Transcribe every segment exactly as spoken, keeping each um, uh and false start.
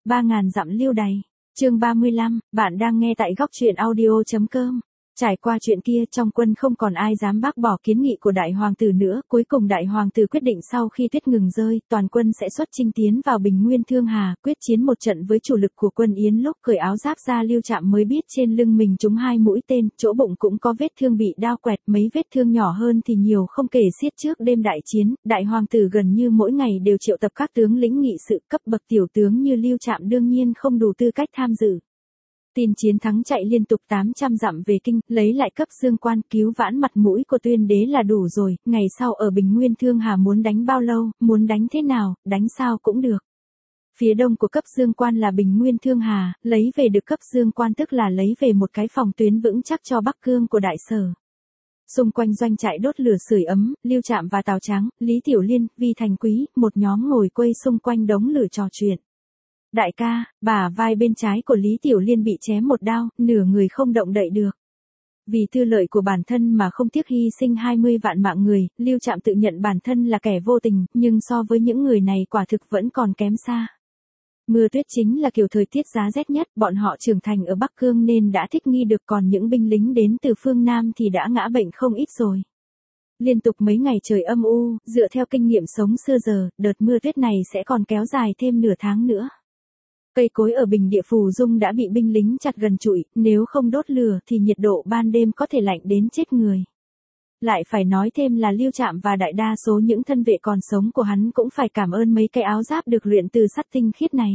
ba ngàn dặm lưu đày. Chương ba mươi lăm, bạn đang nghe tại góc truyện audio chấm com. Trải qua chuyện kia, trong quân không còn ai dám bác bỏ kiến nghị của đại hoàng tử nữa, cuối cùng đại hoàng tử quyết định sau khi tuyết ngừng rơi, toàn quân sẽ xuất chinh tiến vào Bình Nguyên Thương Hà, quyết chiến một trận với chủ lực của quân Yến. Lúc cởi áo giáp ra, Lưu Trạm mới biết trên lưng mình trúng hai mũi tên, chỗ bụng cũng có vết thương bị đao quẹt, mấy vết thương nhỏ hơn thì nhiều không kể xiết. Trước đêm đại chiến, đại hoàng tử gần như mỗi ngày đều triệu tập các tướng lĩnh nghị sự, cấp bậc tiểu tướng như Lưu Trạm đương nhiên không đủ tư cách tham dự. Tin chiến thắng chạy liên tục tám trăm dặm về kinh, lấy lại cấp dương quan, cứu vãn mặt mũi của Tuyên đế là đủ rồi. Ngày sau ở Bình Nguyên Thương Hà muốn đánh bao lâu, muốn đánh thế nào, đánh sao cũng được. Phía đông của cấp dương quan là Bình Nguyên Thương Hà, lấy về được cấp dương quan tức là lấy về một cái phòng tuyến vững chắc cho Bắc Cương của đại sở. Xung quanh doanh trại đốt lửa sưởi ấm, Lưu Trạm và Tào Tráng, Lý Tiểu Liên, Vi Thành Quý, một nhóm ngồi quây xung quanh đống lửa trò chuyện. Đại ca, bả vai bên trái của Lý Tiểu Liên bị chém một đao, nửa người không động đậy được. Vì tư lợi của bản thân mà không tiếc hy sinh hai mươi vạn mạng người, Lưu Trạm tự nhận bản thân là kẻ vô tình, nhưng so với những người này quả thực vẫn còn kém xa. Mưa tuyết chính là kiểu thời tiết giá rét nhất, bọn họ trưởng thành ở Bắc Cương nên đã thích nghi được, còn những binh lính đến từ phương Nam thì đã ngã bệnh không ít rồi. Liên tục mấy ngày trời âm u, dựa theo kinh nghiệm sống xưa giờ, đợt mưa tuyết này sẽ còn kéo dài thêm nửa tháng nữa. Cây cối ở Bình Địa Phù Dung đã bị binh lính chặt gần trụi, nếu không đốt lửa thì nhiệt độ ban đêm có thể lạnh đến chết người. Lại phải nói thêm là Lưu Trạm và đại đa số những thân vệ còn sống của hắn cũng phải cảm ơn mấy cái áo giáp được luyện từ sắt tinh khiết này.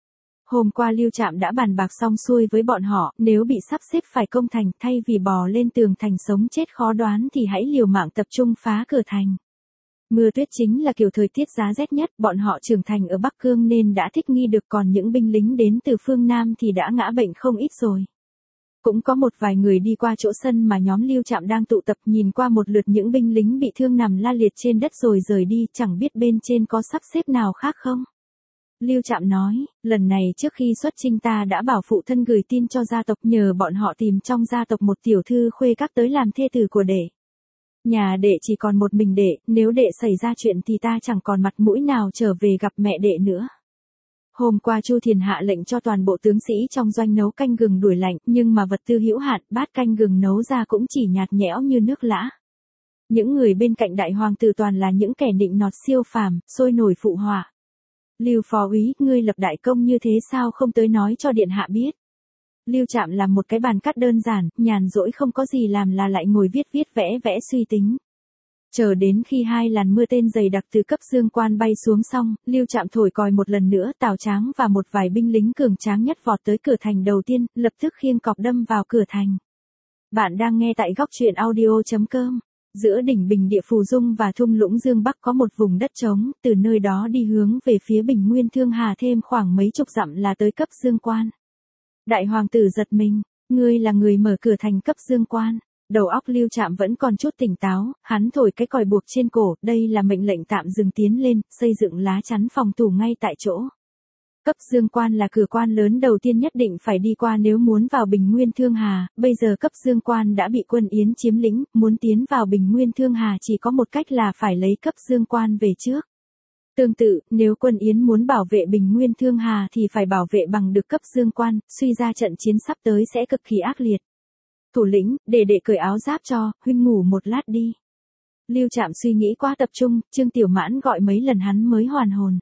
Hôm qua Lưu Trạm đã bàn bạc xong xuôi với bọn họ, nếu bị sắp xếp phải công thành, thay vì bò lên tường thành sống chết khó đoán thì hãy liều mạng tập trung phá cửa thành. Mưa tuyết chính là kiểu thời tiết giá rét nhất, bọn họ trưởng thành ở Bắc Cương nên đã thích nghi được, còn những binh lính đến từ phương Nam thì đã ngã bệnh không ít rồi. Cũng có một vài người đi qua chỗ sân mà nhóm Lưu Trạm đang tụ tập, nhìn qua một lượt những binh lính bị thương nằm la liệt trên đất rồi rời đi, chẳng biết bên trên có sắp xếp nào khác không. Lưu Trạm nói, lần này trước khi xuất chinh ta đã bảo phụ thân gửi tin cho gia tộc, nhờ bọn họ tìm trong gia tộc một tiểu thư khuê các tới làm thê tử của đệ. Nhà đệ chỉ còn một mình đệ, nếu đệ xảy ra chuyện thì ta chẳng còn mặt mũi nào trở về gặp mẹ đệ nữa. Hôm qua Chu Thiền hạ lệnh cho toàn bộ tướng sĩ trong doanh nấu canh gừng đuổi lạnh, nhưng mà vật tư hữu hạn, bát canh gừng nấu ra cũng chỉ nhạt nhẽo như nước lã. Những người bên cạnh đại hoàng tử toàn là những kẻ nịnh nọt siêu phàm, sôi nổi phụ họa. Lưu phó úy, ngươi lập đại công như thế sao không tới nói cho điện hạ biết? Lưu Trạm làm một cái bàn cắt đơn giản, nhàn rỗi không có gì làm là lại ngồi viết viết vẽ vẽ suy tính. Chờ đến khi hai làn mưa tên dày đặc từ cấp dương quan bay xuống xong, Lưu Trạm thổi còi một lần nữa, Tào Tráng và một vài binh lính cường tráng nhất vọt tới cửa thành đầu tiên, lập tức khiêng cọc đâm vào cửa thành. Bạn đang nghe tại góc truyện audio chấm com. Giữa đỉnh Bình Địa Phù Dung và thung lũng Dương Bắc có một vùng đất trống, từ nơi đó đi hướng về phía Bình Nguyên Thương Hà thêm khoảng mấy chục dặm là tới cấp dương quan. Đại hoàng tử giật mình, ngươi là người mở cửa thành cấp dương quan. Đầu óc Lưu Trạm vẫn còn chút tỉnh táo, hắn thổi cái còi buộc trên cổ, đây là mệnh lệnh tạm dừng tiến lên, xây dựng lá chắn phòng thủ ngay tại chỗ. Cấp dương quan là cửa quan lớn đầu tiên nhất định phải đi qua nếu muốn vào Bình Nguyên Thương Hà, bây giờ cấp dương quan đã bị quân Yến chiếm lĩnh, muốn tiến vào Bình Nguyên Thương Hà chỉ có một cách là phải lấy cấp dương quan về trước. Tương tự, nếu quân Yến muốn bảo vệ Bình Nguyên Thương Hà thì phải bảo vệ bằng được cấp dương quan, suy ra trận chiến sắp tới sẽ cực kỳ ác liệt. Thủ lĩnh, để đệ cởi áo giáp cho, huynh ngủ một lát đi. Lưu Trạm suy nghĩ quá tập trung, Trương Tiểu Mãn gọi mấy lần hắn mới hoàn hồn.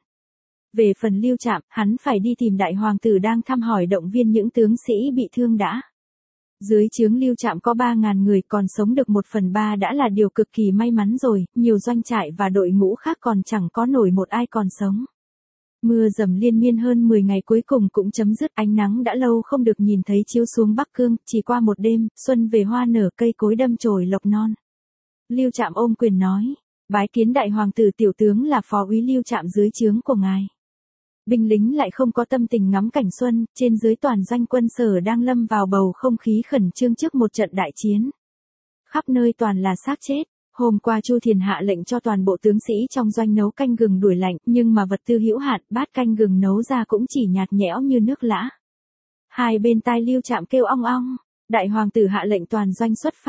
Về phần Lưu Trạm, hắn phải đi tìm đại hoàng tử đang thăm hỏi động viên những tướng sĩ bị thương đã. Dưới trướng Lưu Trạm có ba ngàn người, còn sống được một phần ba đã là điều cực kỳ may mắn rồi, nhiều doanh trại và đội ngũ khác còn chẳng có nổi một ai còn sống. Mưa dầm liên miên hơn mười ngày cuối cùng cũng chấm dứt, ánh nắng đã lâu không được nhìn thấy chiếu xuống Bắc Cương, chỉ qua một đêm, xuân về hoa nở, cây cối đâm chồi lộc non. Lưu Trạm ôm quyền nói, bái kiến đại hoàng tử, tiểu tướng là phó úy Lưu Trạm dưới trướng của ngài. Binh lính lại không có tâm tình ngắm cảnh xuân, trên dưới toàn doanh quân sở đang lâm vào bầu không khí khẩn trương trước một trận đại chiến. Khắp nơi toàn là xác chết. Hôm qua Chu Thiền hạ lệnh cho toàn bộ tướng sĩ trong doanh nấu canh gừng đuổi lạnh, nhưng mà vật tư hữu hạn, bát canh gừng nấu ra cũng chỉ nhạt nhẽo như nước lã. Hai bên tai Lưu Trạm kêu ong ong, đại hoàng tử hạ lệnh toàn doanh xuất phát,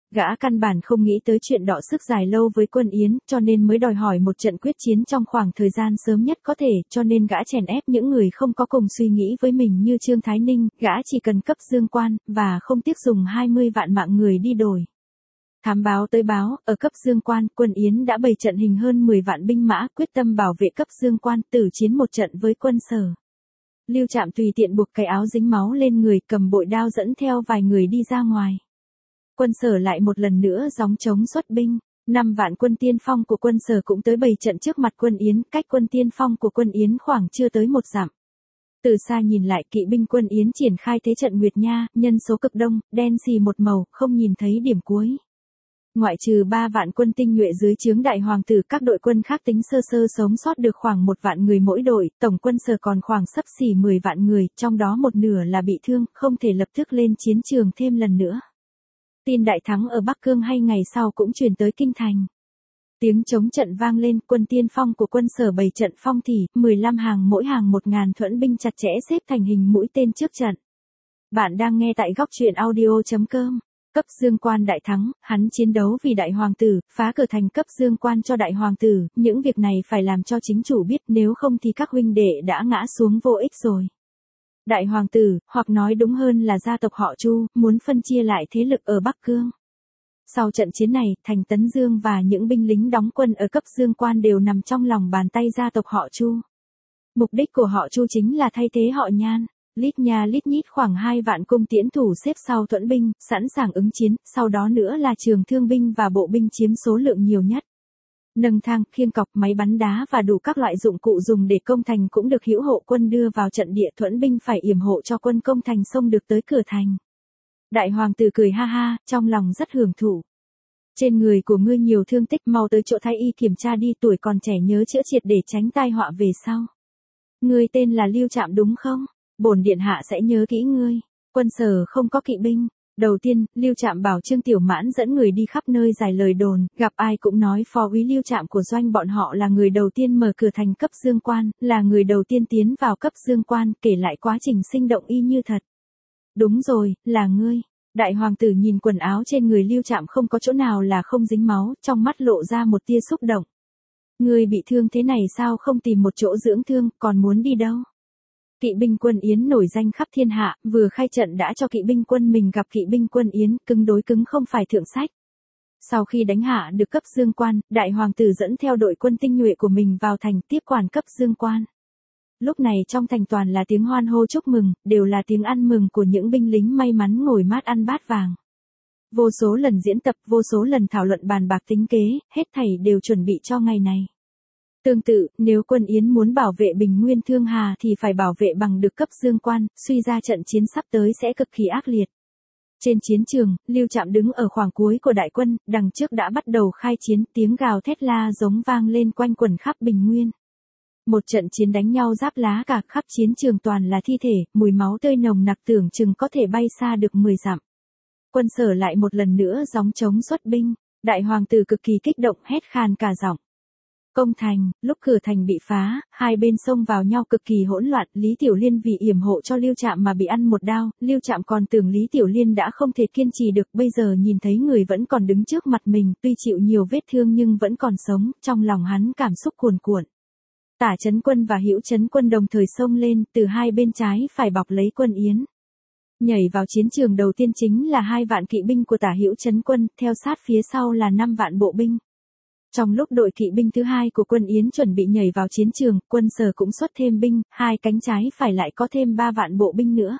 Gã căn bản không nghĩ tới chuyện đọ sức dài lâu với Quân Yến, cho nên mới đòi hỏi một trận quyết chiến trong khoảng thời gian sớm nhất có thể, cho nên gã chèn ép những người không có cùng suy nghĩ với mình như Trương Thái Ninh, gã chỉ cần cấp dương quan, và không tiếc dùng hai mươi vạn mạng người đi đổi. Thám báo tới báo, ở cấp dương quan, Quân Yến đã bày trận hình hơn mười vạn binh mã, quyết tâm bảo vệ cấp dương quan, tử chiến một trận với quân Sở. Lưu Trạm tùy tiện buộc cái áo dính máu lên người, cầm bội đao dẫn theo vài người đi ra ngoài. Quân Sở lại một lần nữa gióng trống xuất binh, năm vạn quân tiên phong của quân Sở cũng tới bày trận trước mặt quân Yến, cách quân tiên phong của quân Yến khoảng chưa tới một dặm. Từ xa nhìn lại, kỵ binh quân Yến triển khai thế trận Nguyệt Nha, nhân số cực đông, đen xì một màu, không nhìn thấy điểm cuối. Ngoại trừ ba vạn quân tinh nhuệ dưới trướng đại hoàng tử, các đội quân khác tính sơ sơ sống sót được khoảng một vạn người mỗi đội, tổng quân Sở còn khoảng xấp xỉ mười vạn người, trong đó một nửa là bị thương, không thể lập tức lên chiến trường thêm lần nữa. Tin đại thắng ở Bắc Cương hay ngày sau cũng truyền tới kinh thành. Tiếng chống trận vang lên, quân tiên phong của quân Sở bày trận phong thỉ, mười lăm hàng mỗi hàng một ngàn thuẫn binh chặt chẽ xếp thành hình mũi tên trước trận. Bạn đang nghe tại góc truyện audio chấm com. Cấp dương quan đại thắng, hắn chiến đấu vì đại hoàng tử, phá cửa thành cấp dương quan cho đại hoàng tử, những việc này phải làm cho chính chủ biết, nếu không thì các huynh đệ đã ngã xuống vô ích rồi. Đại hoàng tử, hoặc nói đúng hơn là gia tộc họ Chu, muốn phân chia lại thế lực ở Bắc Cương. Sau trận chiến này, thành Tấn Dương và những binh lính đóng quân ở cấp dương quan đều nằm trong lòng bàn tay gia tộc họ Chu. Mục đích của họ Chu chính là thay thế họ Nhan. Lít nha lít nhít khoảng hai vạn cung tiễn thủ xếp sau thuẫn binh, sẵn sàng ứng chiến, sau đó nữa là trường thương binh và bộ binh chiếm số lượng nhiều nhất. Nâng thang, khiêng cọc, máy bắn đá và đủ các loại dụng cụ dùng để công thành cũng được hữu hộ quân đưa vào trận địa, thuẫn binh phải yểm hộ cho quân công thành xông được tới cửa thành. Đại hoàng tử cười ha ha, trong lòng rất hưởng thụ. Trên người của ngươi nhiều thương tích, mau tới chỗ thái y kiểm tra đi, tuổi còn trẻ nhớ chữa triệt để tránh tai họa về sau. Ngươi tên là Lưu Trạm đúng không? Bổn điện hạ sẽ nhớ kỹ ngươi. Quân Sở không có kỵ binh. Đầu tiên, Lưu Trạm bảo Trương Tiểu Mãn dẫn người đi khắp nơi giải lời đồn, gặp ai cũng nói phó úy Lưu Trạm của doanh bọn họ là người đầu tiên mở cửa thành cấp dương quan, là người đầu tiên tiến vào cấp dương quan, kể lại quá trình sinh động y như thật. Đúng rồi, là ngươi. Đại hoàng tử nhìn quần áo trên người Lưu Trạm không có chỗ nào là không dính máu, trong mắt lộ ra một tia xúc động. Ngươi bị thương thế này sao không tìm một chỗ dưỡng thương, còn muốn đi đâu? Kỵ binh quân Yến nổi danh khắp thiên hạ, vừa khai trận đã cho kỵ binh quân mình gặp kỵ binh quân Yến, cứng đối cứng không phải thượng sách. Sau khi đánh hạ được cấp dương quan, đại hoàng tử dẫn theo đội quân tinh nhuệ của mình vào thành tiếp quản cấp dương quan. Lúc này trong thành toàn là tiếng hoan hô chúc mừng, đều là tiếng ăn mừng của những binh lính may mắn ngồi mát ăn bát vàng. Vô số lần diễn tập, vô số lần thảo luận bàn bạc tính kế, hết thảy đều chuẩn bị cho ngày này. Tương tự, nếu quân Yến muốn bảo vệ Bình Nguyên Thương Hà thì phải bảo vệ bằng được cấp dương quan, suy ra trận chiến sắp tới sẽ cực kỳ ác liệt. Trên chiến trường, Lưu Trạm đứng ở khoảng cuối của đại quân, đằng trước đã bắt đầu khai chiến, tiếng gào thét la giống vang lên quanh quẩn khắp Bình Nguyên. Một trận chiến đánh nhau giáp lá cả, khắp chiến trường toàn là thi thể, mùi máu tươi nồng nặc tưởng chừng có thể bay xa được mười dặm. Quân Sở lại một lần nữa gióng trống xuất binh, đại hoàng tử cực kỳ kích động hét khan cả giọng. Công thành, lúc cửa thành bị phá, hai bên xông vào nhau cực kỳ hỗn loạn, Lý Tiểu Liên vì yểm hộ cho Lưu Trạm mà bị ăn một đao, Lưu Trạm còn tưởng Lý Tiểu Liên đã không thể kiên trì được, bây giờ nhìn thấy người vẫn còn đứng trước mặt mình, tuy chịu nhiều vết thương nhưng vẫn còn sống, trong lòng hắn cảm xúc cuồn cuộn. Tả Chấn Quân và Hữu Chấn Quân đồng thời xông lên, từ hai bên trái phải bọc lấy quân Yến. Nhảy vào chiến trường đầu tiên chính là hai vạn kỵ binh của Tả Hữu Chấn Quân, theo sát phía sau là năm vạn bộ binh. Trong lúc đội kỵ binh thứ hai của quân Yến chuẩn bị nhảy vào chiến trường, quân Sở cũng xuất thêm binh, hai cánh trái phải lại có thêm ba vạn bộ binh nữa.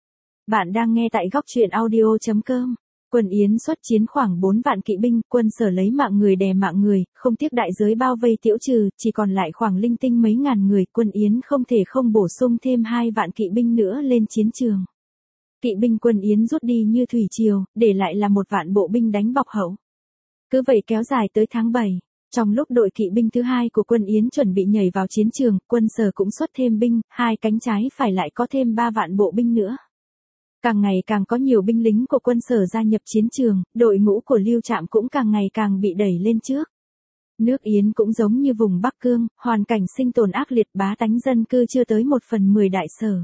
Bạn đang nghe tại góc truyện audio chấm com. Quân Yến xuất chiến khoảng bốn vạn kỵ binh, quân Sở lấy mạng người đè mạng người, không tiếc đại giới bao vây tiễu trừ, chỉ còn lại khoảng linh tinh mấy ngàn người, quân Yến không thể không bổ sung thêm hai vạn kỵ binh nữa lên chiến trường. Kỵ binh quân Yến rút đi như thủy triều, để lại là một vạn bộ binh đánh bọc hậu. Cứ vậy kéo dài tới tháng bảy. Trong lúc đội kỵ binh thứ hai của quân Yến chuẩn bị nhảy vào chiến trường, quân Sở cũng xuất thêm binh, hai cánh trái phải lại có thêm ba vạn bộ binh nữa. Càng ngày càng có nhiều binh lính của quân Sở gia nhập chiến trường, đội ngũ của Lưu Trạm cũng càng ngày càng bị đẩy lên trước. Nước Yến cũng giống như vùng Bắc Cương, hoàn cảnh sinh tồn ác liệt, bá tánh dân cư chưa tới một phần mười đại sở.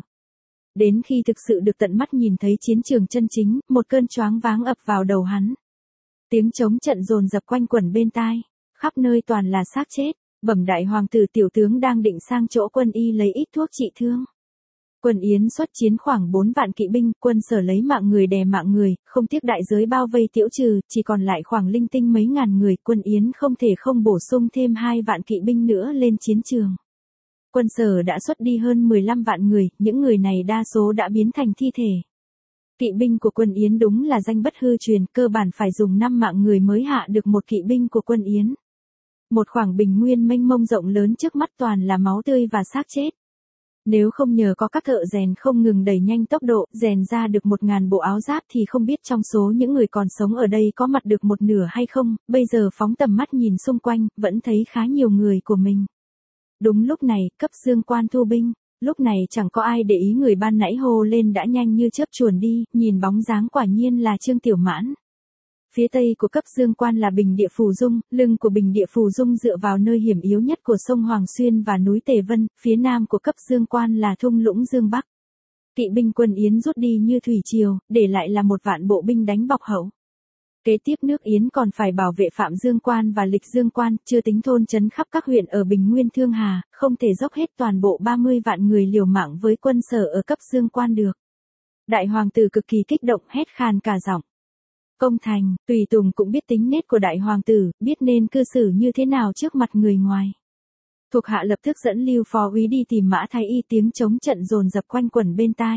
Đến khi thực sự được tận mắt nhìn thấy chiến trường chân chính, một cơn choáng váng ập vào đầu hắn. Tiếng trống trận dồn dập quanh quẩn bên tai, khắp nơi toàn là xác chết, bẩm đại hoàng tử tiểu tướng đang định sang chỗ quân y lấy ít thuốc trị thương. Quân Yến xuất chiến khoảng bốn vạn kỵ binh, quân Sở lấy mạng người đè mạng người, không tiếc đại giới bao vây tiễu trừ, chỉ còn lại khoảng linh tinh mấy ngàn người, quân Yến không thể không bổ sung thêm hai vạn kỵ binh nữa lên chiến trường. Quân Sở đã xuất đi hơn mười lăm vạn người, những người này đa số đã biến thành thi thể. Kỵ binh của quân Yến đúng là danh bất hư truyền, cơ bản phải dùng năm mạng người mới hạ được một kỵ binh của quân Yến. Một khoảng bình nguyên mênh mông rộng lớn trước mắt toàn là máu tươi và xác chết. Nếu không nhờ có các thợ rèn không ngừng đẩy nhanh tốc độ, rèn ra được một ngàn bộ áo giáp thì không biết trong số những người còn sống ở đây có mặt được một nửa hay không, bây giờ phóng tầm mắt nhìn xung quanh, vẫn thấy khá nhiều người của mình. Đúng lúc này, cấp dương quan thu binh, lúc này chẳng có ai để ý người ban nãy hô lên đã nhanh như chớp chuồn đi, nhìn bóng dáng quả nhiên là Trương Tiểu Mãn. Phía tây của cấp dương quan là Bình Địa Phù Dung, lưng của Bình Địa Phù Dung dựa vào nơi hiểm yếu nhất của sông Hoàng Xuyên và núi Tề Vân, phía nam của cấp dương quan là thung lũng Dương Bắc. Kỵ binh quân Yến rút đi như thủy triều, để lại là một vạn bộ binh đánh bọc hậu. Kế tiếp nước Yến còn phải bảo vệ Phạm Dương Quan và Lịch Dương Quan, chưa tính thôn trấn khắp các huyện ở Bình Nguyên Thương Hà, không thể dốc hết toàn bộ ba mươi vạn người liều mạng với quân Sở ở cấp Dương Quan được. Đại hoàng tử cực kỳ kích động hét khan cả giọng. Công thành, tùy tùng cũng biết tính nết của đại hoàng tử, biết nên cư xử như thế nào trước mặt người ngoài. Thuộc hạ lập tức dẫn Lưu phó úy đi tìm Mã Thái Y, tiếng chống trận dồn dập quanh quẩn bên tai.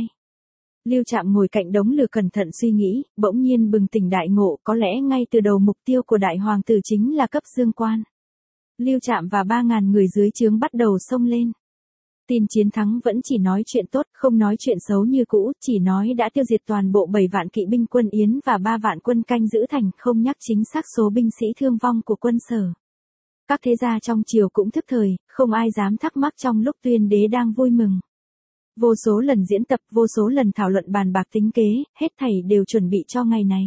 Lưu Trạm ngồi cạnh đống lửa cẩn thận suy nghĩ, bỗng nhiên bừng tỉnh đại ngộ, có lẽ ngay từ đầu mục tiêu của đại hoàng tử chính là cấp Dương Quan. Lưu Trạm và ba ngàn người dưới trướng bắt đầu xông lên. Tin chiến thắng vẫn chỉ nói chuyện tốt, không nói chuyện xấu như cũ, chỉ nói đã tiêu diệt toàn bộ bảy vạn kỵ binh quân Yến và ba vạn quân canh giữ thành, không nhắc chính xác số binh sĩ thương vong của quân Sở. Các thế gia trong triều cũng thức thời, không ai dám thắc mắc trong lúc tuyên đế đang vui mừng. Vô số lần diễn tập, vô số lần thảo luận bàn bạc tính kế, hết thảy đều chuẩn bị cho ngày này.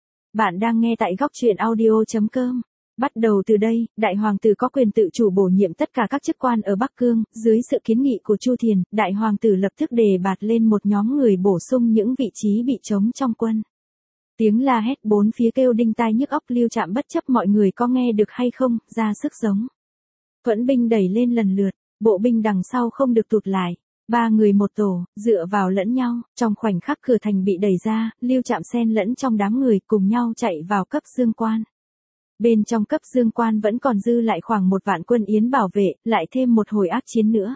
Bạn đang nghe tại góc truyện audio chấm com. Bắt đầu từ đây, đại hoàng tử có quyền tự chủ bổ nhiệm tất cả các chức quan ở Bắc Cương, dưới sự kiến nghị của Chu Thiền, đại hoàng tử lập tức đề bạt lên một nhóm người bổ sung những vị trí bị trống trong quân. Tiếng la hét bốn phía kêu đinh tai nhức óc, Lưu Trạm bất chấp mọi người có nghe được hay không, ra sức giống. Thuẫn binh đẩy lên lần lượt, bộ binh đằng sau không được tụt lại. Ba người một tổ, dựa vào lẫn nhau, trong khoảnh khắc cửa thành bị đẩy ra, Lưu Trạm xen lẫn trong đám người cùng nhau chạy vào cấp Dương Quan. Bên trong cấp Dương Quan vẫn còn dư lại khoảng một vạn quân Yến bảo vệ, lại thêm một hồi ác chiến nữa.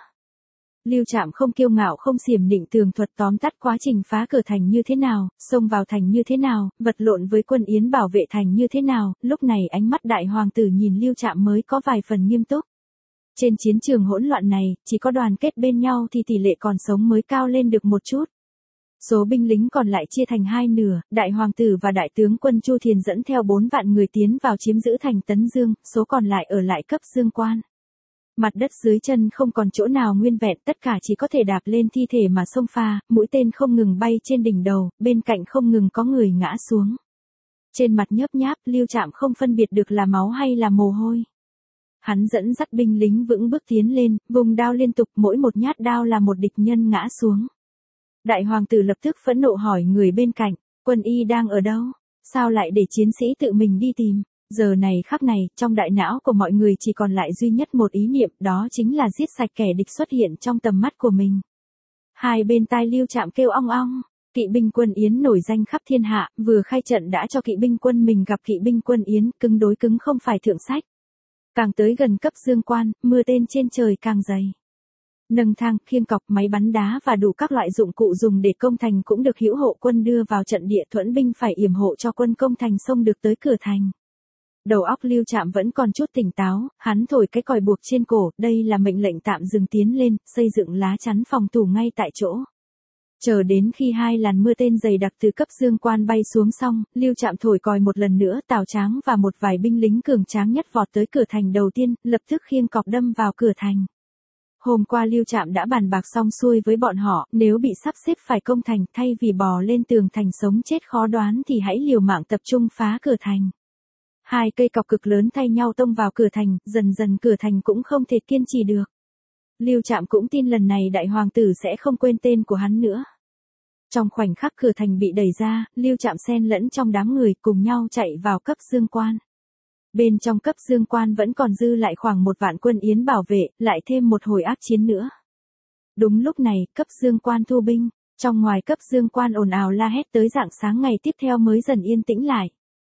Lưu Trạm không kiêu ngạo không xiểm nịnh tường thuật tóm tắt quá trình phá cửa thành như thế nào, xông vào thành như thế nào, vật lộn với quân Yến bảo vệ thành như thế nào, lúc này ánh mắt đại hoàng tử nhìn Lưu Trạm mới có vài phần nghiêm túc. Trên chiến trường hỗn loạn này, chỉ có đoàn kết bên nhau thì tỷ lệ còn sống mới cao lên được một chút. Số binh lính còn lại chia thành hai nửa, đại hoàng tử và đại tướng quân Chu Thiền dẫn theo bốn vạn người tiến vào chiếm giữ thành Tấn Dương, số còn lại ở lại cấp Dương Quan. Mặt đất dưới chân không còn chỗ nào nguyên vẹn, tất cả chỉ có thể đạp lên thi thể mà xông pha, mũi tên không ngừng bay trên đỉnh đầu, bên cạnh không ngừng có người ngã xuống. Trên mặt nhớp nháp, Lưu Trạm không phân biệt được là máu hay là mồ hôi. Hắn dẫn dắt binh lính vững bước tiến lên, vùng đao liên tục, mỗi một nhát đao là một địch nhân ngã xuống. Đại hoàng tử lập tức phẫn nộ hỏi người bên cạnh, quân y đang ở đâu? Sao lại để chiến sĩ tự mình đi tìm? Giờ này khắc này, trong đại não của mọi người chỉ còn lại duy nhất một ý niệm, đó chính là giết sạch kẻ địch xuất hiện trong tầm mắt của mình. Hai bên tai Lưu Trạm kêu ong ong, kỵ binh quân Yến nổi danh khắp thiên hạ, vừa khai trận đã cho kỵ binh quân mình gặp kỵ binh quân Yến, cứng đối cứng không phải thượng sách. Càng tới gần cấp Dương Quan, mưa tên trên trời càng dày. Nâng thang, khiêng cọc, máy bắn đá và đủ các loại dụng cụ dùng để công thành cũng được hữu hộ quân đưa vào trận địa, thuẫn binh phải yểm hộ cho quân công thành xông được tới cửa thành. Đầu óc Lưu Trạm vẫn còn chút tỉnh táo, hắn thổi cái còi buộc trên cổ, đây là mệnh lệnh tạm dừng tiến lên, xây dựng lá chắn phòng thủ ngay tại chỗ. Chờ đến khi hai làn mưa tên dày đặc từ cấp Dương Quan bay xuống xong, Lưu Trạm thổi còi một lần nữa, Tào Tráng và một vài binh lính cường tráng nhất vọt tới cửa thành đầu tiên, lập tức khiêng cọc đâm vào cửa thành. Hôm qua Lưu Trạm đã bàn bạc xong xuôi với bọn họ, nếu bị sắp xếp phải công thành, thay vì bò lên tường thành sống chết khó đoán thì hãy liều mạng tập trung phá cửa thành. Hai cây cọc cực lớn thay nhau tông vào cửa thành, dần dần cửa thành cũng không thể kiên trì được. Lưu Trạm cũng tin lần này đại hoàng tử sẽ không quên tên của hắn nữa. Trong khoảnh khắc cửa thành bị đẩy ra, Lưu Trạm xen lẫn trong đám người cùng nhau chạy vào cấp dương quan. Bên trong cấp dương quan vẫn còn dư lại khoảng một vạn quân Yến bảo vệ, lại thêm một hồi ác chiến nữa. Đúng lúc này, cấp dương quan thu binh, trong ngoài cấp dương quan ồn ào la hét tới rạng sáng ngày tiếp theo mới dần yên tĩnh lại.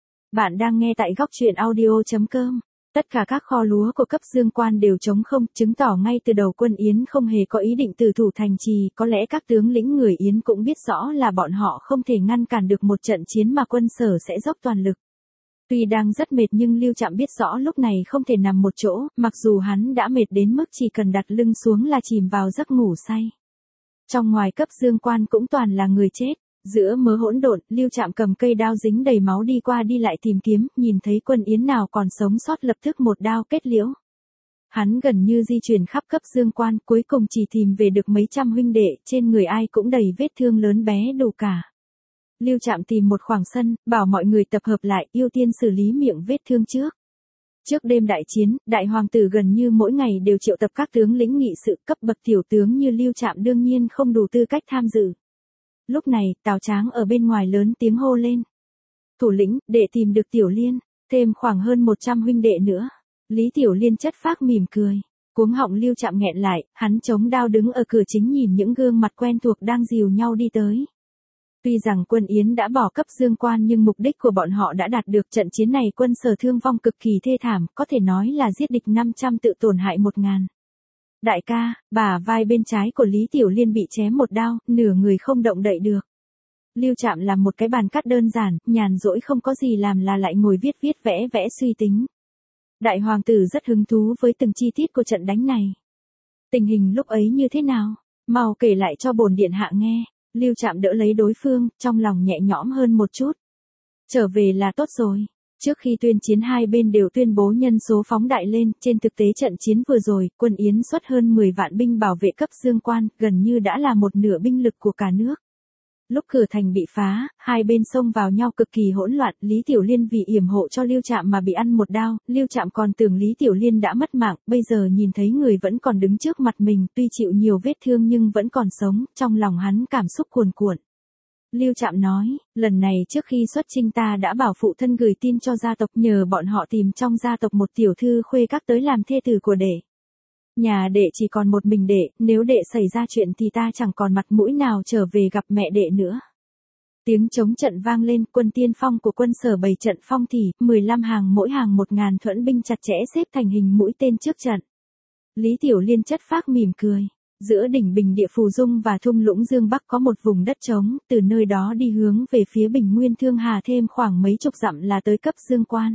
Bạn đang nghe tại góc truyện audio chấm com. Tất cả các kho lúa của cấp dương quan đều trống không, chứng tỏ ngay từ đầu quân Yến không hề có ý định từ thủ thành trì, có lẽ các tướng lĩnh người Yến cũng biết rõ là bọn họ không thể ngăn cản được một trận chiến mà quân Sở sẽ dốc toàn lực. Tuy đang rất mệt nhưng Lưu Trạm biết rõ lúc này không thể nằm một chỗ, mặc dù hắn đã mệt đến mức chỉ cần đặt lưng xuống là chìm vào giấc ngủ say. Trong ngoài cấp dương quan cũng toàn là người chết. Giữa mớ hỗn độn, Lưu Trạm cầm cây đao dính đầy máu đi qua đi lại tìm kiếm, nhìn thấy quân Yến nào còn sống sót lập tức một đao kết liễu. Hắn gần như di chuyển khắp cấp dương quan, cuối cùng chỉ tìm về được mấy trăm huynh đệ, trên người ai cũng đầy vết thương lớn bé đủ cả. Lưu Trạm tìm một khoảng sân, bảo mọi người tập hợp lại, ưu tiên xử lý miệng vết thương trước. Trước đêm đại chiến, đại hoàng tử gần như mỗi ngày đều triệu tập các tướng lĩnh nghị sự, cấp bậc tiểu tướng như Lưu Trạm đương nhiên không đủ tư cách tham dự. Lúc này, Tào Tráng ở bên ngoài lớn tiếng hô lên. Thủ lĩnh, để tìm được Tiểu Liên, thêm khoảng hơn một trăm huynh đệ nữa. Lý Tiểu Liên chất phác mỉm cười. Cuống họng Lưu Trạm nghẹn lại, hắn chống đao đứng ở cửa chính nhìn những gương mặt quen thuộc đang dìu nhau đi tới. Tuy rằng quân Yến đã bỏ cấp dương quan nhưng mục đích của bọn họ đã đạt được, trận chiến này quân Sở thương vong cực kỳ thê thảm, có thể nói là giết địch năm trăm tự tổn hại một ngàn. Đại ca, bả vai bên trái của Lý Tiểu Liên bị chém một đao, nửa người không động đậy được. Lưu Trạm làm một cái bàn cắt đơn giản, nhàn rỗi không có gì làm là lại ngồi viết viết vẽ vẽ suy tính. Đại hoàng tử rất hứng thú với từng chi tiết của trận đánh này. Tình hình lúc ấy như thế nào? Mau kể lại cho bổn điện hạ nghe. Lưu Trạm đỡ lấy đối phương, trong lòng nhẹ nhõm hơn một chút. Trở về là tốt rồi. Trước khi tuyên chiến hai bên đều tuyên bố nhân số phóng đại lên, trên thực tế trận chiến vừa rồi, quân Yến xuất hơn mười vạn binh bảo vệ cấp dương quan, gần như đã là một nửa binh lực của cả nước. Lúc cửa thành bị phá, hai bên xông vào nhau cực kỳ hỗn loạn, Lý Tiểu Liên vì yểm hộ cho Lưu Trạm mà bị ăn một đao, Lưu Trạm còn tưởng Lý Tiểu Liên đã mất mạng, bây giờ nhìn thấy người vẫn còn đứng trước mặt mình, tuy chịu nhiều vết thương nhưng vẫn còn sống, trong lòng hắn cảm xúc cuồn cuộn. Lưu Trạm nói, lần này trước khi xuất chinh ta đã bảo phụ thân gửi tin cho gia tộc nhờ bọn họ tìm trong gia tộc một tiểu thư khuê các tới làm thê tử của đệ. Nhà đệ chỉ còn một mình đệ, nếu đệ xảy ra chuyện thì ta chẳng còn mặt mũi nào trở về gặp mẹ đệ nữa. Tiếng trống trận vang lên, quân tiên phong của quân Sở bày trận phong thỉ, mười lăm hàng mỗi hàng một ngàn thuẫn binh chặt chẽ xếp thành hình mũi tên trước trận. Lý Tiểu Liên chất phác mỉm cười. Giữa đỉnh Bình Địa Phù Dung và thung lũng Dương Bắc có một vùng đất trống, từ nơi đó đi hướng về phía Bình Nguyên Thương Hà thêm khoảng mấy chục dặm là tới cấp dương quan.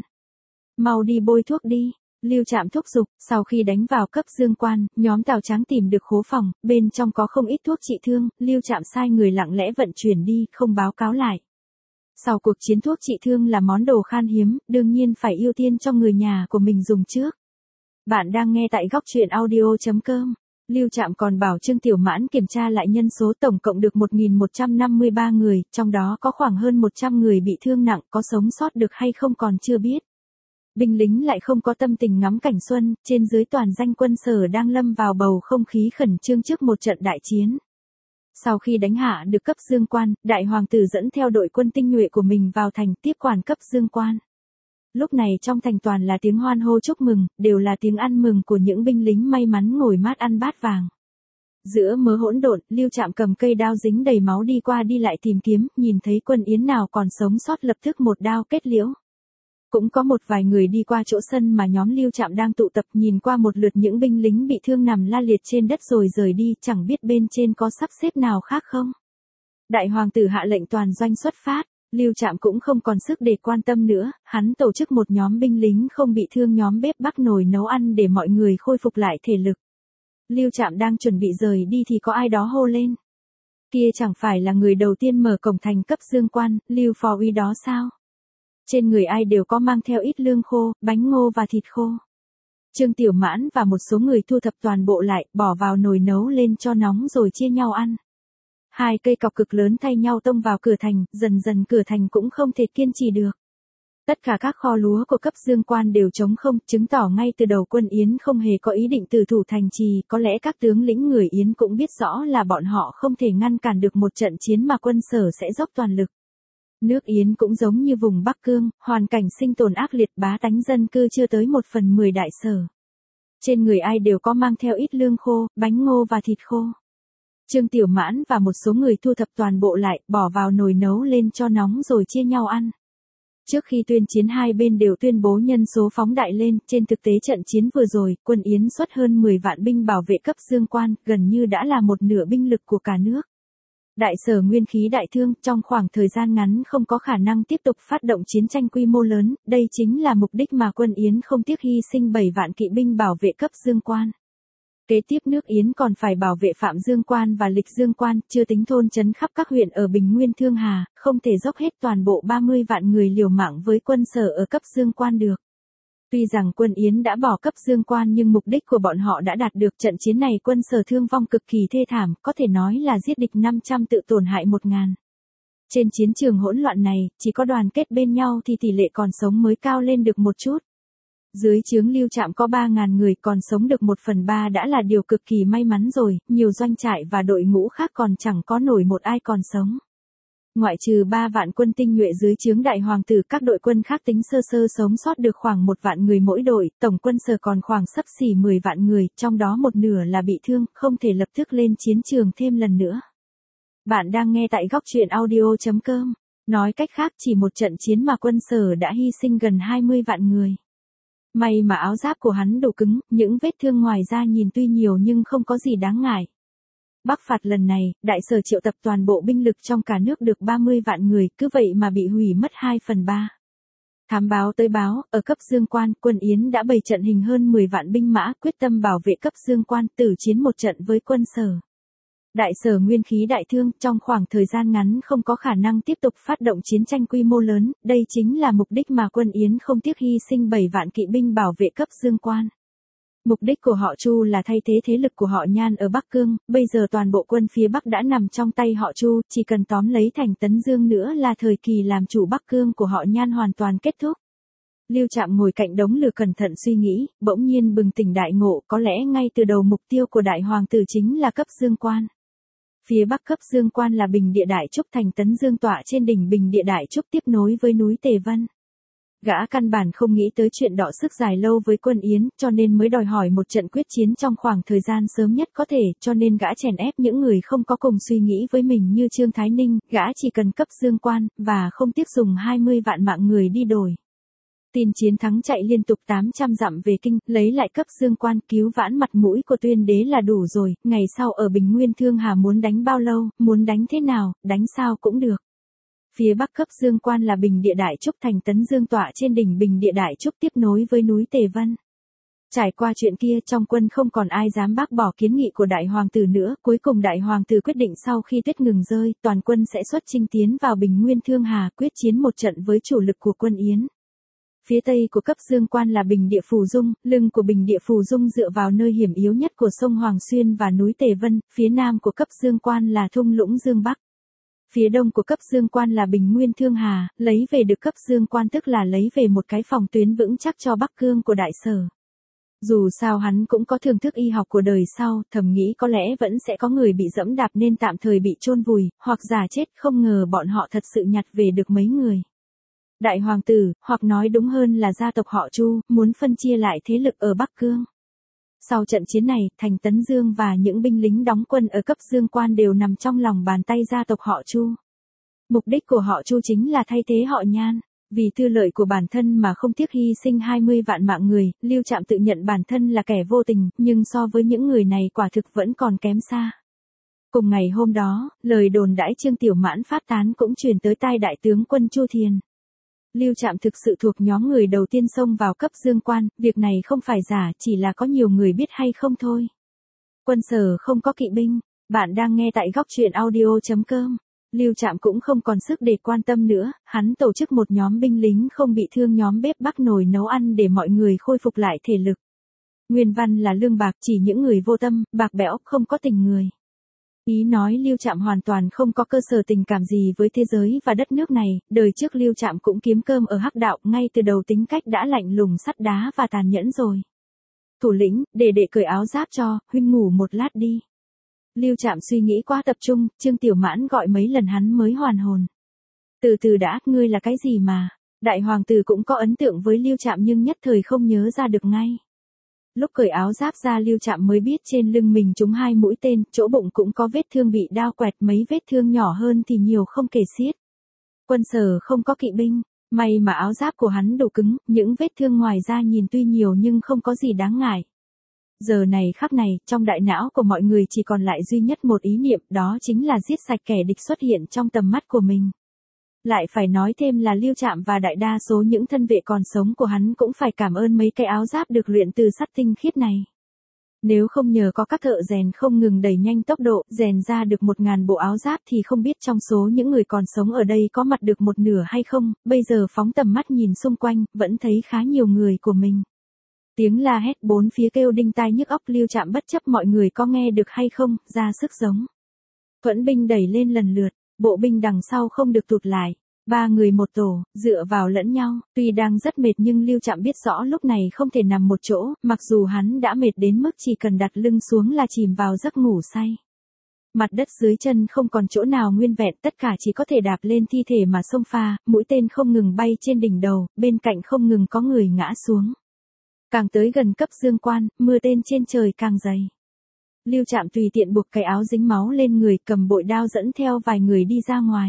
Mau đi bôi thuốc đi. Lưu Trạm thúc giục, sau khi đánh vào cấp dương quan, nhóm Tào Tráng tìm được khố phòng, bên trong có không ít thuốc trị thương, Lưu Trạm sai người lặng lẽ vận chuyển đi, không báo cáo lại. Sau cuộc chiến thuốc trị thương là món đồ khan hiếm, đương nhiên phải ưu tiên cho người nhà của mình dùng trước. Bạn đang nghe tại góc truyện audio chấm com. Lưu Trạm còn bảo Trương Tiểu Mãn kiểm tra lại nhân số tổng cộng được một nghìn một trăm năm mươi ba người, trong đó có khoảng hơn một trăm người bị thương nặng, có sống sót được hay không còn chưa biết. Binh lính lại không có tâm tình ngắm cảnh xuân, trên dưới toàn danh quân Sở đang lâm vào bầu không khí khẩn trương trước một trận đại chiến. Sau khi đánh hạ được cấp dương quan, đại hoàng tử dẫn theo đội quân tinh nhuệ của mình vào thành tiếp quản cấp dương quan. Lúc này trong thành toàn là tiếng hoan hô chúc mừng, đều là tiếng ăn mừng của những binh lính may mắn ngồi mát ăn bát vàng. Giữa mớ hỗn độn, Lưu Trạm cầm cây đao dính đầy máu đi qua đi lại tìm kiếm, nhìn thấy quân Yến nào còn sống sót lập tức một đao kết liễu. Cũng có một vài người đi qua chỗ sân mà nhóm Lưu Trạm đang tụ tập, nhìn qua một lượt những binh lính bị thương nằm la liệt trên đất rồi rời đi, chẳng biết bên trên có sắp xếp nào khác không. Đại hoàng tử hạ lệnh toàn doanh xuất phát. Lưu Trạm cũng không còn sức để quan tâm nữa, hắn tổ chức một nhóm binh lính không bị thương nhóm bếp bắc nồi nấu ăn để mọi người khôi phục lại thể lực. Lưu Trạm đang chuẩn bị rời đi thì có ai đó hô lên. Kia chẳng phải là người đầu tiên mở cổng thành cấp dương quan, Lưu Phò Uy đó sao? Trên người ai đều có mang theo ít lương khô, bánh ngô và thịt khô. Trương Tiểu Mãn và một số người thu thập toàn bộ lại, bỏ vào nồi nấu lên cho nóng rồi chia nhau ăn. Hai cây cọc cực lớn thay nhau tông vào cửa thành, dần dần cửa thành cũng không thể kiên trì được. Tất cả các kho lúa của cấp Dương Quan đều trống không, chứng tỏ ngay từ đầu quân Yến không hề có ý định từ thủ thành trì, có lẽ các tướng lĩnh người Yến cũng biết rõ là bọn họ không thể ngăn cản được một trận chiến mà quân Sở sẽ dốc toàn lực. Nước Yến cũng giống như vùng Bắc Cương, hoàn cảnh sinh tồn ác liệt, bá tánh dân cư chưa tới một phần mười đại sở. Trên người ai đều có mang theo ít lương khô, bánh ngô và thịt khô. Trương Tiểu Mãn và một số người thu thập toàn bộ lại, bỏ vào nồi nấu lên cho nóng rồi chia nhau ăn. Trước khi tuyên chiến hai bên đều tuyên bố nhân số phóng đại lên, trên thực tế trận chiến vừa rồi, quân Yến xuất hơn mười vạn binh bảo vệ cấp Dương Quan, gần như đã là một nửa binh lực của cả nước. Đại sở nguyên khí đại thương, trong khoảng thời gian ngắn không có khả năng tiếp tục phát động chiến tranh quy mô lớn, đây chính là mục đích mà quân Yến không tiếc hy sinh bảy vạn kỵ binh bảo vệ cấp Dương Quan. Kế tiếp nước Yến còn phải bảo vệ Phạm Dương Quan và Lịch Dương Quan, chưa tính thôn trấn khắp các huyện ở Bình Nguyên Thương Hà, không thể dốc hết toàn bộ ba mươi vạn người liều mạng với quân Sở ở cấp Dương Quan được. Tuy rằng quân Yến đã bỏ cấp Dương Quan nhưng mục đích của bọn họ đã đạt được, trận chiến này quân Sở thương vong cực kỳ thê thảm, có thể nói là giết địch năm trăm tự tổn hại một ngàn. Trên chiến trường hỗn loạn này, chỉ có đoàn kết bên nhau thì tỷ lệ còn sống mới cao lên được một chút. Dưới trướng Lưu Trạm có ba ngàn người, còn sống được một phần ba đã là điều cực kỳ may mắn rồi, nhiều doanh trại và đội ngũ khác còn chẳng có nổi một ai còn sống. Ngoại trừ ba vạn quân tinh nhuệ dưới trướng đại hoàng tử, các đội quân khác tính sơ sơ sống sót được khoảng một vạn người mỗi đội, tổng quân Sở còn khoảng xấp xỉ mười vạn người, trong đó một nửa là bị thương, không thể lập tức lên chiến trường thêm lần nữa. Bạn đang nghe tại góc truyện audio chấm com. Nói cách khác, chỉ một trận chiến mà quân Sở đã hy sinh gần hai mươi vạn người. May mà áo giáp của hắn đủ cứng, những vết thương ngoài ra nhìn tuy nhiều nhưng không có gì đáng ngại. Bắc phạt lần này, đại sở triệu tập toàn bộ binh lực trong cả nước được ba mươi vạn người, cứ vậy mà bị hủy mất hai phần ba. Thám báo tới báo, ở cấp Dương Quan, quân Yến đã bày trận hình hơn mười vạn binh mã, quyết tâm bảo vệ cấp Dương Quan, tử chiến một trận với quân Sở. Đại sở nguyên khí đại thương, trong khoảng thời gian ngắn không có khả năng tiếp tục phát động chiến tranh quy mô lớn, đây chính là mục đích mà quân Yến không tiếc hy sinh bảy vạn kỵ binh bảo vệ cấp Dương Quan. Mục đích của họ Chu là thay thế thế lực của họ Nhan ở Bắc Cương, bây giờ toàn bộ quân phía Bắc đã nằm trong tay họ Chu, chỉ cần tóm lấy thành Tấn Dương nữa là thời kỳ làm chủ Bắc Cương của họ Nhan hoàn toàn kết thúc. Lưu Trạm ngồi cạnh đống lửa cẩn thận suy nghĩ, bỗng nhiên bừng tỉnh đại ngộ, có lẽ ngay từ đầu mục tiêu của đại hoàng tử chính là cấp Dương Quan. Phía Bắc cấp Dương Quan là Bình Địa Đại Trúc, thành Tấn Dương tọa trên đỉnh Bình Địa Đại Trúc tiếp nối với núi Tề Vân. Gã căn bản không nghĩ tới chuyện đọ sức dài lâu với quân Yến, cho nên mới đòi hỏi một trận quyết chiến trong khoảng thời gian sớm nhất có thể, cho nên gã chèn ép những người không có cùng suy nghĩ với mình như Trương Thái Ninh, gã chỉ cần cấp Dương Quan, và không tiếc dùng hai mươi vạn mạng người đi đổi. Tin chiến thắng chạy liên tục tám trăm dặm về kinh, lấy lại cấp Dương Quan, cứu vãn mặt mũi của Tuyên đế là đủ rồi, ngày sau ở Bình Nguyên Thương Hà muốn đánh bao lâu, muốn đánh thế nào, đánh sao cũng được. Phía Bắc cấp Dương Quan là Bình Địa Đại Trúc, thành Tấn Dương tọa trên đỉnh Bình Địa Đại Trúc tiếp nối với núi Tề Vân. Trải qua chuyện kia, trong quân không còn ai dám bác bỏ kiến nghị của đại hoàng tử nữa, cuối cùng đại hoàng tử quyết định sau khi tuyết ngừng rơi, toàn quân sẽ xuất chinh tiến vào Bình Nguyên Thương Hà, quyết chiến một trận với chủ lực của quân Yến. Phía tây của cấp Dương Quan là Bình Địa Phù Dung, lưng của Bình Địa Phù Dung dựa vào nơi hiểm yếu nhất của sông Hoàng Xuyên và núi Tề Vân, phía nam của cấp Dương Quan là thung lũng Dương Bắc. Phía đông của cấp Dương Quan là Bình Nguyên Thương Hà, lấy về được cấp Dương Quan tức là lấy về một cái phòng tuyến vững chắc cho Bắc Cương của đại sở. Dù sao hắn cũng có thưởng thức y học của đời sau, thầm nghĩ có lẽ vẫn sẽ có người bị dẫm đạp nên tạm thời bị chôn vùi, hoặc giả chết, không ngờ bọn họ thật sự nhặt về được mấy người. Đại hoàng tử, hoặc nói đúng hơn là gia tộc họ Chu, muốn phân chia lại thế lực ở Bắc Cương. Sau trận chiến này, thành Tấn Dương và những binh lính đóng quân ở cấp Dương Quan đều nằm trong lòng bàn tay gia tộc họ Chu. Mục đích của họ Chu chính là thay thế họ Nhan. Vì tư lợi của bản thân mà không tiếc hy sinh hai mươi vạn mạng người, Lưu Trạm tự nhận bản thân là kẻ vô tình, nhưng so với những người này quả thực vẫn còn kém xa. Cùng ngày hôm đó, lời đồn đãi Trương Tiểu Mãn phát tán cũng truyền tới tai đại tướng quân Chu Thiền. Lưu Trạm thực sự thuộc nhóm người đầu tiên xông vào cấp Dương Quan, việc này không phải giả, chỉ là có nhiều người biết hay không thôi. Quân Sở không có kỵ binh, bạn đang nghe tại góc truyện audio chấm com. Lưu Trạm cũng không còn sức để quan tâm nữa, hắn tổ chức một nhóm binh lính không bị thương, nhóm bếp bắc nồi nấu ăn để mọi người khôi phục lại thể lực. Nguyên văn là lương bạc chỉ những người vô tâm, bạc bẽo, không có tình người. Ý nói Lưu Trạm hoàn toàn không có cơ sở tình cảm gì với thế giới và đất nước này, đời trước Lưu Trạm cũng kiếm cơm ở hắc đạo, ngay từ đầu tính cách đã lạnh lùng sắt đá và tàn nhẫn rồi. Thủ lĩnh, để đệ cởi áo giáp cho, huynh ngủ một lát đi. Lưu Trạm suy nghĩ quá tập trung, Trương Tiểu Mãn gọi mấy lần hắn mới hoàn hồn. Từ từ đã, ngươi là cái gì mà? Đại hoàng tử cũng có ấn tượng với Lưu Trạm nhưng nhất thời không nhớ ra được ngay. Lúc cởi áo giáp ra Lưu Trạm mới biết trên lưng mình trúng hai mũi tên, chỗ bụng cũng có vết thương bị đao quẹt, mấy vết thương nhỏ hơn thì nhiều không kể xiết. Quân Sở không có kỵ binh, may mà áo giáp của hắn đủ cứng, những vết thương ngoài ra nhìn tuy nhiều nhưng không có gì đáng ngại. Giờ này khắc này, trong đại não của mọi người chỉ còn lại duy nhất một ý niệm, đó chính là giết sạch kẻ địch xuất hiện trong tầm mắt của mình. Lại phải nói thêm là Lưu Trạm và đại đa số những thân vệ còn sống của hắn cũng phải cảm ơn mấy cái áo giáp được luyện từ sắt tinh khiết này. Nếu không nhờ có các thợ rèn không ngừng đẩy nhanh tốc độ, rèn ra được một ngàn bộ áo giáp thì không biết trong số những người còn sống ở đây có mặt được một nửa hay không, bây giờ phóng tầm mắt nhìn xung quanh, vẫn thấy khá nhiều người của mình. Tiếng la hét bốn phía kêu đinh tai nhức óc, Lưu Trạm bất chấp mọi người có nghe được hay không, ra sức giống. Thuẫn binh đẩy lên lần lượt, bộ binh đằng sau không được tụt lại. Ba người một tổ, dựa vào lẫn nhau, tuy đang rất mệt nhưng Lưu Trạm biết rõ lúc này không thể nằm một chỗ, mặc dù hắn đã mệt đến mức chỉ cần đặt lưng xuống là chìm vào giấc ngủ say. Mặt đất dưới chân không còn chỗ nào nguyên vẹn, tất cả chỉ có thể đạp lên thi thể mà xông pha, mũi tên không ngừng bay trên đỉnh đầu, bên cạnh không ngừng có người ngã xuống. Càng tới gần cấp dương quan, mưa tên trên trời càng dày. Lưu Trạm tùy tiện buộc cái áo dính máu lên người, cầm bội đao dẫn theo vài người đi ra ngoài.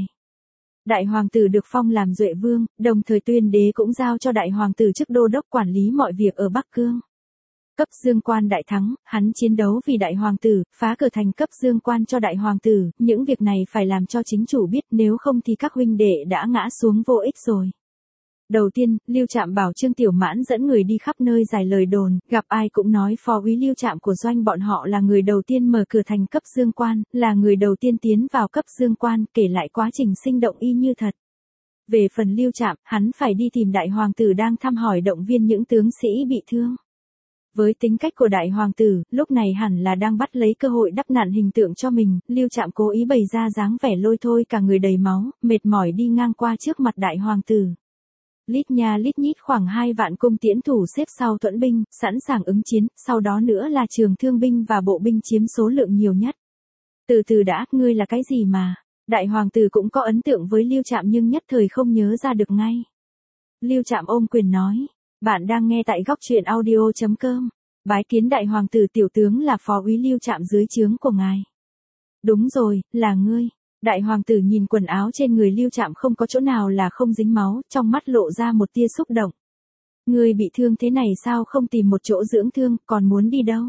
Đại hoàng tử được phong làm Duệ vương, đồng thời Tuyên đế cũng giao cho đại hoàng tử chức đô đốc quản lý mọi việc ở Bắc Cương. Cấp dương quan đại thắng, hắn chiến đấu vì đại hoàng tử, phá cửa thành cấp dương quan cho đại hoàng tử, những việc này phải làm cho chính chủ biết, nếu không thì các huynh đệ đã ngã xuống vô ích rồi. Đầu tiên, Lưu Trạm bảo Trương Tiểu Mãn dẫn người đi khắp nơi giải lời đồn, gặp ai cũng nói phó úy Lưu Trạm của doanh bọn họ là người đầu tiên mở cửa thành cấp dương quan, là người đầu tiên tiến vào cấp dương quan, kể lại quá trình sinh động y như thật. Về phần Lưu Trạm, hắn phải đi tìm đại hoàng tử đang thăm hỏi động viên những tướng sĩ bị thương. Với tính cách của đại hoàng tử, lúc này hẳn là đang bắt lấy cơ hội đắp nặn hình tượng cho mình, Lưu Trạm cố ý bày ra dáng vẻ lôi thôi cả người đầy máu, mệt mỏi đi ngang qua trước mặt đại hoàng tử. Lít nha lít nhít khoảng hai vạn cung tiễn thủ xếp sau thuẫn binh, sẵn sàng ứng chiến, sau đó nữa là trường thương binh và bộ binh chiếm số lượng nhiều nhất. Từ từ đã, ngươi là cái gì mà? Đại hoàng tử cũng có ấn tượng với Lưu Trạm nhưng nhất thời không nhớ ra được ngay. Lưu Trạm ôm quyền nói, bạn đang nghe tại góc truyện audio chấm com. Bái kiến đại hoàng tử, tiểu tướng là phó úy Lưu Trạm dưới trướng của ngài. Đúng rồi, là ngươi. Đại hoàng tử nhìn quần áo trên người Lưu Trạm không có chỗ nào là không dính máu, trong mắt lộ ra một tia xúc động. Ngươi bị thương thế này sao không tìm một chỗ dưỡng thương, còn muốn đi đâu?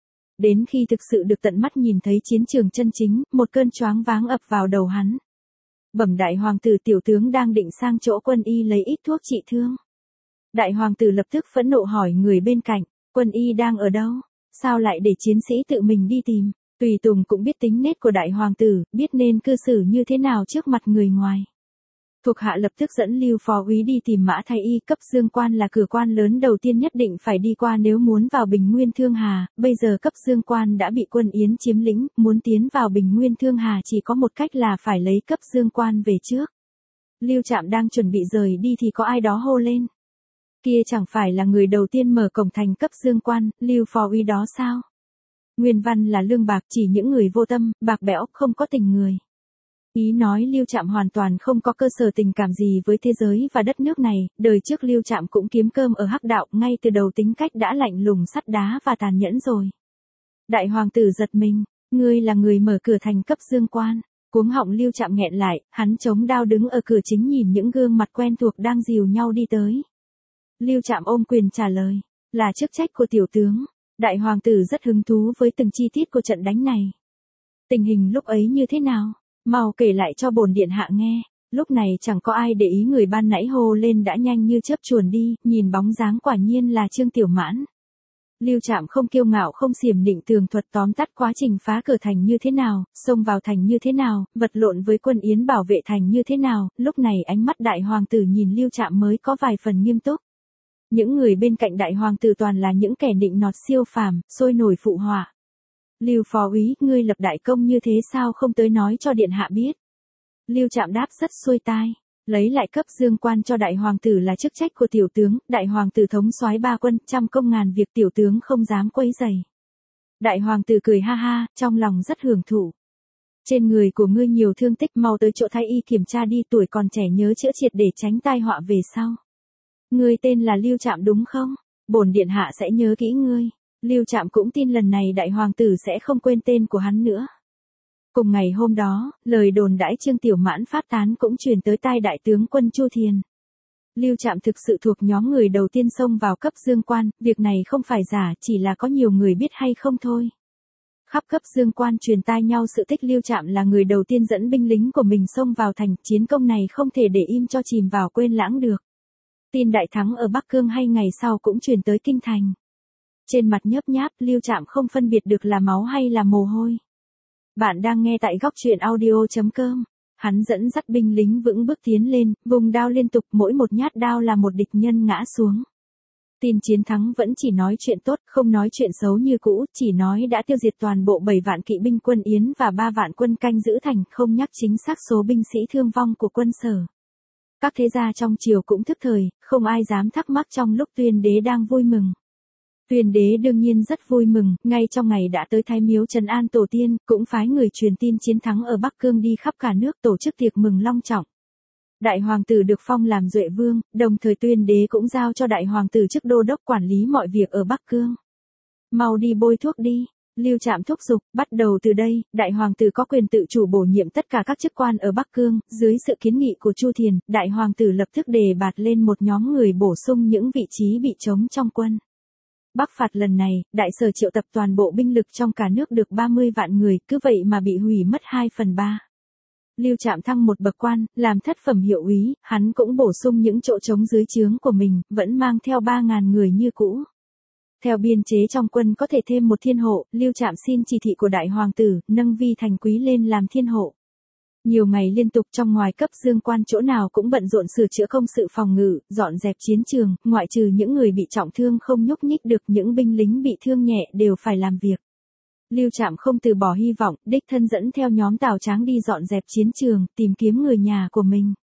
Đến khi thực sự được tận mắt nhìn thấy chiến trường chân chính, một cơn choáng váng ập vào đầu hắn. Bẩm đại hoàng tử, tiểu tướng đang định sang chỗ quân y lấy ít thuốc trị thương. Đại hoàng tử lập tức phẫn nộ hỏi người bên cạnh, quân y đang ở đâu? Sao lại để chiến sĩ tự mình đi tìm? Tùy Tùng cũng biết tính nết của đại hoàng tử, biết nên cư xử như thế nào trước mặt người ngoài. Thuộc hạ lập tức dẫn Lưu phó úy đi tìm Mã Thái Y. Cấp dương quan là cửa quan lớn đầu tiên nhất định phải đi qua nếu muốn vào Bình Nguyên Thương Hà, bây giờ cấp dương quan đã bị quân Yến chiếm lĩnh, muốn tiến vào Bình Nguyên Thương Hà chỉ có một cách là phải lấy cấp dương quan về trước. Lưu Trạm đang chuẩn bị rời đi thì có ai đó hô lên. Kia chẳng phải là người đầu tiên mở cổng thành cấp dương quan, Lưu phó úy đó sao? Nguyên văn là lương bạc, chỉ những người vô tâm, bạc bẽo, không có tình người. Ý nói Lưu Trạm hoàn toàn không có cơ sở tình cảm gì với thế giới và đất nước này, đời trước Lưu Trạm cũng kiếm cơm ở hắc đạo, ngay từ đầu tính cách đã lạnh lùng sắt đá và tàn nhẫn rồi. Đại hoàng tử giật mình, ngươi là người mở cửa thành cấp dương quan. Cuống họng Lưu Trạm nghẹn lại, hắn chống đao đứng ở cửa chính nhìn những gương mặt quen thuộc đang dìu nhau đi tới. Lưu Trạm ôm quyền trả lời, là chức trách của tiểu tướng. Đại hoàng tử rất hứng thú với từng chi tiết của trận đánh này. Tình hình lúc ấy như thế nào? Mau kể lại cho bổn điện hạ nghe. Lúc này chẳng có ai để ý người ban nãy hô lên đã nhanh như chớp chuồn đi, nhìn bóng dáng quả nhiên là Trương Tiểu Mãn. Lưu Trạm không kiêu ngạo không xiểm nịnh, tường thuật tóm tắt quá trình phá cửa thành như thế nào, xông vào thành như thế nào, vật lộn với quân Yến bảo vệ thành như thế nào, lúc này ánh mắt đại hoàng tử nhìn Lưu Trạm mới có vài phần nghiêm túc. Những người bên cạnh đại hoàng tử toàn là những kẻ nịnh nọt siêu phàm, sôi nổi phụ họa. Lưu phó úy, ngươi lập đại công như thế sao không tới nói cho điện hạ biết. Lưu Trạm đáp rất xuôi tai. Lấy lại cấp dương quan cho đại hoàng tử là chức trách của tiểu tướng, đại hoàng tử thống soái ba quân, trăm công ngàn việc tiểu tướng không dám quấy rầy. Đại hoàng tử cười ha ha, trong lòng rất hưởng thụ. Trên người của ngươi nhiều thương tích, mau tới chỗ thái y kiểm tra đi, tuổi còn trẻ nhớ chữa triệt để tránh tai họa về sau. Ngươi tên là Lưu Trạm đúng không? Bổn điện hạ sẽ nhớ kỹ ngươi. Lưu Trạm cũng tin lần này đại hoàng tử sẽ không quên tên của hắn nữa. Cùng ngày hôm đó, lời đồn đãi Trương Tiểu Mãn phát tán cũng truyền tới tai đại tướng quân Chu Thiền. Lưu Trạm thực sự thuộc nhóm người đầu tiên xông vào cấp dương quan, việc này không phải giả, chỉ là có nhiều người biết hay không thôi. Khắp cấp dương quan truyền tai nhau sự tích Lưu Trạm là người đầu tiên dẫn binh lính của mình xông vào thành, chiến công này không thể để im cho chìm vào quên lãng được. Tin đại thắng ở Bắc Cương hay ngày sau cũng truyền tới kinh thành. Trên mặt nhớp nháp, Lưu Trạm không phân biệt được là máu hay là mồ hôi. Bạn đang nghe tại góc truyện audio chấm com. Hắn dẫn dắt binh lính vững bước tiến lên, vùng đao liên tục, mỗi một nhát đao là một địch nhân ngã xuống. Tin chiến thắng vẫn chỉ nói chuyện tốt, không nói chuyện xấu như cũ, chỉ nói đã tiêu diệt toàn bộ bảy vạn kỵ binh quân Yến và ba vạn quân canh giữ thành, không nhắc chính xác số binh sĩ thương vong của quân Sở. Các thế gia trong triều cũng thức thời, không ai dám thắc mắc trong lúc Tuyên đế đang vui mừng. Tuyên đế đương nhiên rất vui mừng, ngay trong ngày đã tới Thái Miếu trấn an tổ tiên, cũng phái người truyền tin chiến thắng ở Bắc Cương đi khắp cả nước tổ chức tiệc mừng long trọng. Đại hoàng tử được phong làm Duệ Vương, đồng thời Tuyên đế cũng giao cho đại hoàng tử chức đô đốc quản lý mọi việc ở Bắc Cương. Mau đi bôi thuốc đi. Lưu Trạm thúc giục, bắt đầu từ đây, đại hoàng tử có quyền tự chủ bổ nhiệm tất cả các chức quan ở Bắc Cương, dưới sự kiến nghị của Chu Thiền, đại hoàng tử lập tức đề bạt lên một nhóm người bổ sung những vị trí bị trống trong quân. Bắc phạt lần này, đại sở triệu tập toàn bộ binh lực trong cả nước được ba mươi vạn người, cứ vậy mà bị hủy mất hai phần ba. Lưu Trạm thăng một bậc quan, làm thất phẩm hiệu úy, hắn cũng bổ sung những chỗ trống dưới trướng của mình, vẫn mang theo ba ngàn người như cũ. Theo biên chế trong quân có thể thêm một thiên hộ, Lưu Trạm xin chỉ thị của đại hoàng tử, nâng vi thành quý lên làm thiên hộ. Nhiều ngày liên tục trong ngoài cấp dương quan chỗ nào cũng bận rộn sửa chữa công sự phòng ngự, dọn dẹp chiến trường, ngoại trừ những người bị trọng thương không nhúc nhích được, những binh lính bị thương nhẹ đều phải làm việc. Lưu Trạm không từ bỏ hy vọng, đích thân dẫn theo nhóm Tào Tráng đi dọn dẹp chiến trường, tìm kiếm người nhà của mình.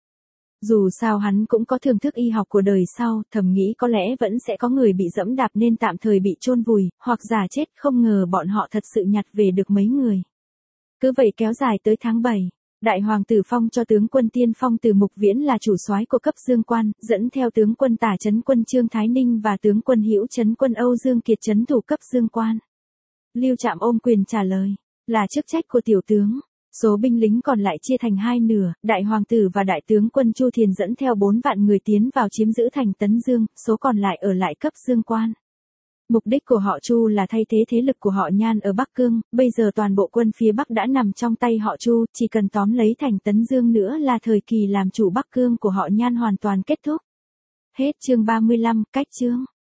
Dù sao hắn cũng có thưởng thức y học của đời sau, thầm nghĩ có lẽ vẫn sẽ có người bị dẫm đạp nên tạm thời bị chôn vùi, hoặc giả chết, không ngờ bọn họ thật sự nhặt về được mấy người. Cứ vậy kéo dài tới tháng bảy. Đại hoàng tử phong cho tướng quân tiên phong Từ Mục Viễn là chủ soái của cấp dương quan, dẫn theo tướng quân tả trấn quân Trương Thái Ninh và tướng quân hữu trấn quân Âu Dương Kiệt trấn thủ cấp dương quan. Lưu Trạm ôm quyền trả lời, là chức trách của tiểu tướng. Số binh lính còn lại chia thành hai nửa, đại hoàng tử và đại tướng quân Chu Thiền dẫn theo bốn vạn người tiến vào chiếm giữ thành Tấn Dương, số còn lại ở lại cấp dương quan. Mục đích của họ Chu là thay thế thế lực của họ Nhan ở Bắc Cương, bây giờ toàn bộ quân phía Bắc đã nằm trong tay họ Chu, chỉ cần tóm lấy thành Tấn Dương nữa là thời kỳ làm chủ Bắc Cương của họ Nhan hoàn toàn kết thúc. Hết chương ba mươi lăm, cách chương.